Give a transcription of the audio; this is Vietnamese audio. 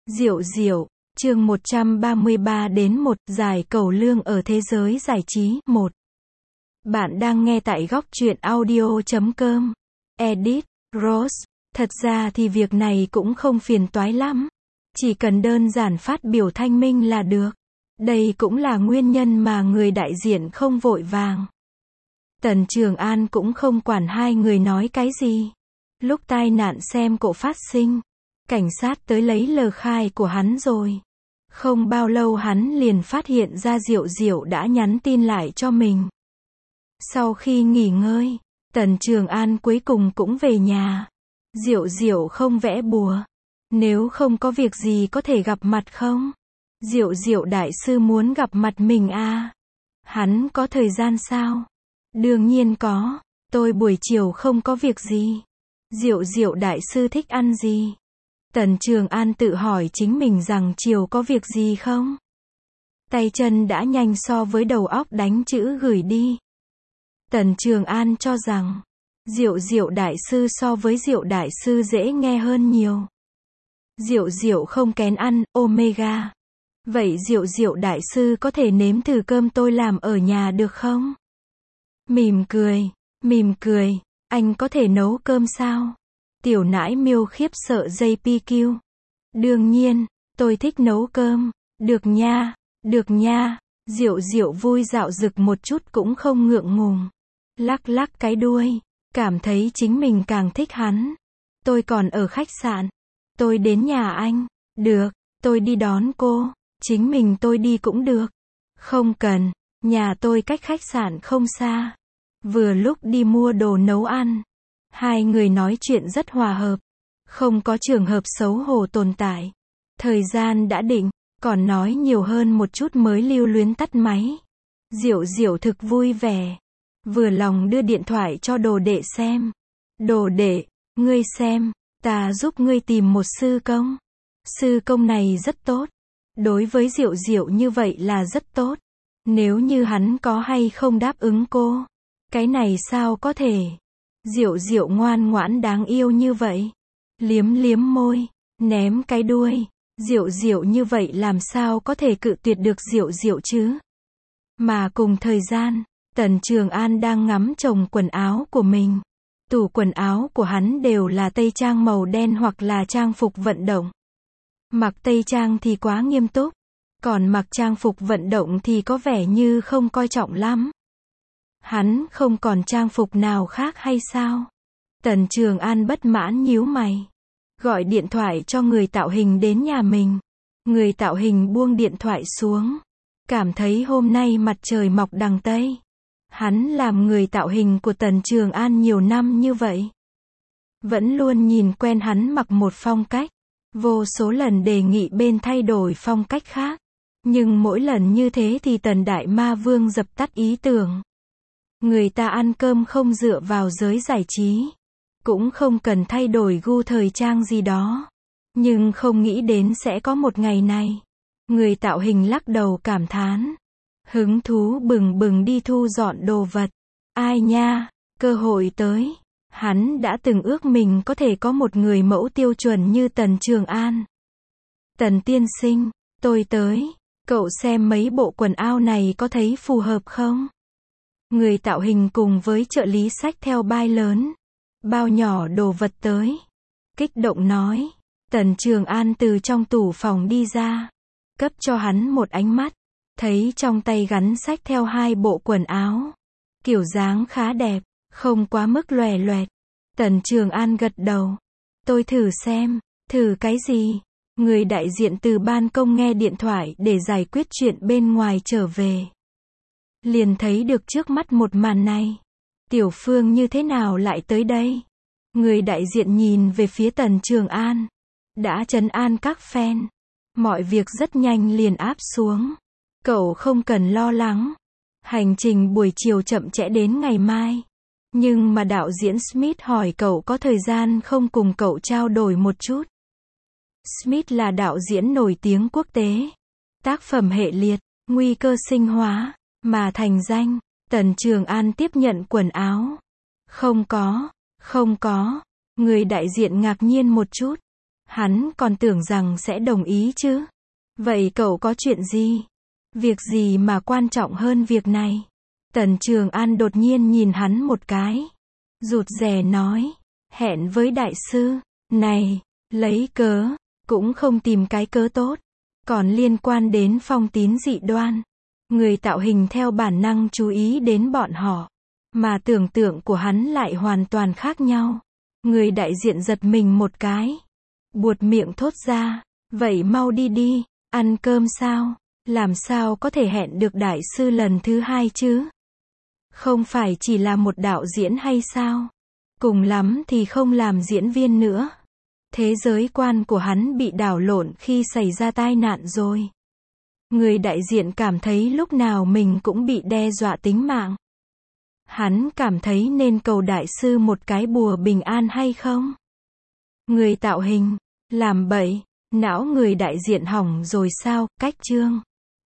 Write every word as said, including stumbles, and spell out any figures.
Diệu diệu, chương một trăm ba mươi ba đến một, giải cẩu lương ở thế giới giải trí, một. Bạn đang nghe tại góc truyện audio chấm com. Edit, Rose. Thật ra thì việc này cũng không phiền toái lắm. Chỉ cần đơn giản phát biểu thanh minh là được. Đây cũng là nguyên nhân mà người đại diện không vội vàng. Tần Trường An cũng không quản hai người nói cái gì. Lúc tai nạn xem cộ phát sinh, cảnh sát tới lấy lời khai của hắn rồi. Không bao lâu hắn liền phát hiện ra Diệu Diệu đã nhắn tin lại cho mình. Sau khi nghỉ ngơi, Tần Trường An cuối cùng cũng về nhà. Diệu Diệu không vẽ bùa. Nếu không có việc gì có thể gặp mặt không? Diệu Diệu đại sư muốn gặp mặt mình à? Hắn có thời gian sao? Đương nhiên có. Tôi buổi chiều không có việc gì. Diệu Diệu đại sư thích ăn gì? Tần Trường An tự hỏi chính mình rằng chiều có việc gì không? Tay chân đã nhanh so với đầu óc đánh chữ gửi đi. Tần Trường An cho rằng Diệu Diệu đại sư so với Diệu đại sư dễ nghe hơn nhiều. Diệu Diệu không kén ăn, omega. Vậy Diệu Diệu đại sư có thể nếm thử cơm tôi làm ở nhà được không? Mỉm cười, mỉm cười, anh có thể nấu cơm sao? Tiểu nãi miêu khiếp sợ gi pê quy. Đương nhiên, tôi thích nấu cơm. Được nha, được nha. Diệu Diệu vui dạo dực một chút cũng không ngượng ngùng. Lắc lắc cái đuôi, cảm thấy chính mình càng thích hắn. Tôi còn ở khách sạn. Tôi đến nhà anh. Được, tôi đi đón cô. Chính mình tôi đi cũng được. Không cần, nhà tôi cách khách sạn không xa. Vừa lúc đi mua đồ nấu ăn. Hai người nói chuyện rất hòa hợp. Không có trường hợp xấu hổ tồn tại. Thời gian đã định, còn nói nhiều hơn một chút mới lưu luyến tắt máy. Diệu Diệu thực vui vẻ. Vừa lòng đưa điện thoại cho đồ đệ xem. Đồ đệ, ngươi xem, ta giúp ngươi tìm một sư công. Sư công này rất tốt. Đối với Diệu Diệu như vậy là rất tốt. Nếu như hắn có hay không đáp ứng cô. Cái này sao có thể? Diệu Diệu ngoan ngoãn đáng yêu như vậy. Liếm liếm môi, ném cái đuôi. Diệu Diệu như vậy làm sao có thể cự tuyệt được Diệu Diệu chứ? Mà cùng thời gian, Tần Trường An đang ngắm chồng quần áo của mình. Tủ quần áo của hắn đều là tây trang màu đen hoặc là trang phục vận động. Mặc tây trang thì quá nghiêm túc. Còn mặc trang phục vận động thì có vẻ như không coi trọng lắm. Hắn không còn trang phục nào khác hay sao? Tần Trường An bất mãn nhíu mày. Gọi điện thoại cho người tạo hình đến nhà mình. Người tạo hình buông điện thoại xuống. Cảm thấy hôm nay mặt trời mọc đằng Tây. Hắn làm người tạo hình của Tần Trường An nhiều năm như vậy. Vẫn luôn nhìn quen hắn mặc một phong cách. Vô số lần đề nghị bên thay đổi phong cách khác. Nhưng mỗi lần như thế thì Tần Đại Ma Vương dập tắt ý tưởng. Người ta ăn cơm không dựa vào giới giải trí. Cũng không cần thay đổi gu thời trang gì đó. Nhưng không nghĩ đến sẽ có một ngày này. Người tạo hình lắc đầu cảm thán. Hứng thú bừng bừng đi thu dọn đồ vật. Ai nha, cơ hội tới. Hắn đã từng ước mình có thể có một người mẫu tiêu chuẩn như Tần Trường An. Tần tiên sinh, tôi tới. Cậu xem mấy bộ quần áo này có thấy phù hợp không? Người tạo hình cùng với trợ lý xách theo bao lớn, bao nhỏ đồ vật tới. Kích động nói. Tần Trường An từ trong tủ phòng đi ra. Cấp cho hắn một ánh mắt. Thấy trong tay gắn xách theo hai bộ quần áo. Kiểu dáng khá đẹp, không quá mức lòe loẹt. Tần Trường An gật đầu. Tôi thử xem. Thử cái gì? Người đại diện từ ban công nghe điện thoại để giải quyết chuyện bên ngoài trở về. Liền thấy được trước mắt một màn này. Tiểu Phương như thế nào lại tới đây? Người đại diện nhìn về phía Tần Trường An. Đã trấn an các fan. Mọi việc rất nhanh liền áp xuống. Cậu không cần lo lắng. Hành trình buổi chiều chậm trễ đến ngày mai. Nhưng mà đạo diễn Smith hỏi cậu có thời gian không cùng cậu trao đổi một chút. Smith là đạo diễn nổi tiếng quốc tế. Tác phẩm hệ liệt, nguy cơ sinh hóa, mà thành danh. Tần Trường An tiếp nhận quần áo. Không có, không có. Người đại diện ngạc nhiên một chút. Hắn còn tưởng rằng sẽ đồng ý chứ. Vậy cậu có chuyện gì? Việc gì mà quan trọng hơn việc này? Tần Trường An đột nhiên nhìn hắn một cái. Rụt rè nói. Hẹn với đại sư. Này, lấy cớ. Cũng không tìm cái cớ tốt. Còn liên quan đến Phong Tín dị đoan. Người tạo hình theo bản năng chú ý đến bọn họ. Mà tưởng tượng của hắn lại hoàn toàn khác nhau. Người đại diện giật mình một cái. Buột miệng thốt ra. Vậy mau đi đi. Ăn cơm sao? Làm sao có thể hẹn được đại sư lần thứ hai chứ? Không phải chỉ là một đạo diễn hay sao? Cùng lắm thì không làm diễn viên nữa. Thế giới quan của hắn bị đảo lộn khi xảy ra tai nạn rồi. Người đại diện cảm thấy lúc nào mình cũng bị đe dọa tính mạng. Hắn cảm thấy nên cầu đại sư một cái bùa bình an hay không? Người tạo hình, làm bậy, não người đại diện hỏng rồi sao, cách chương.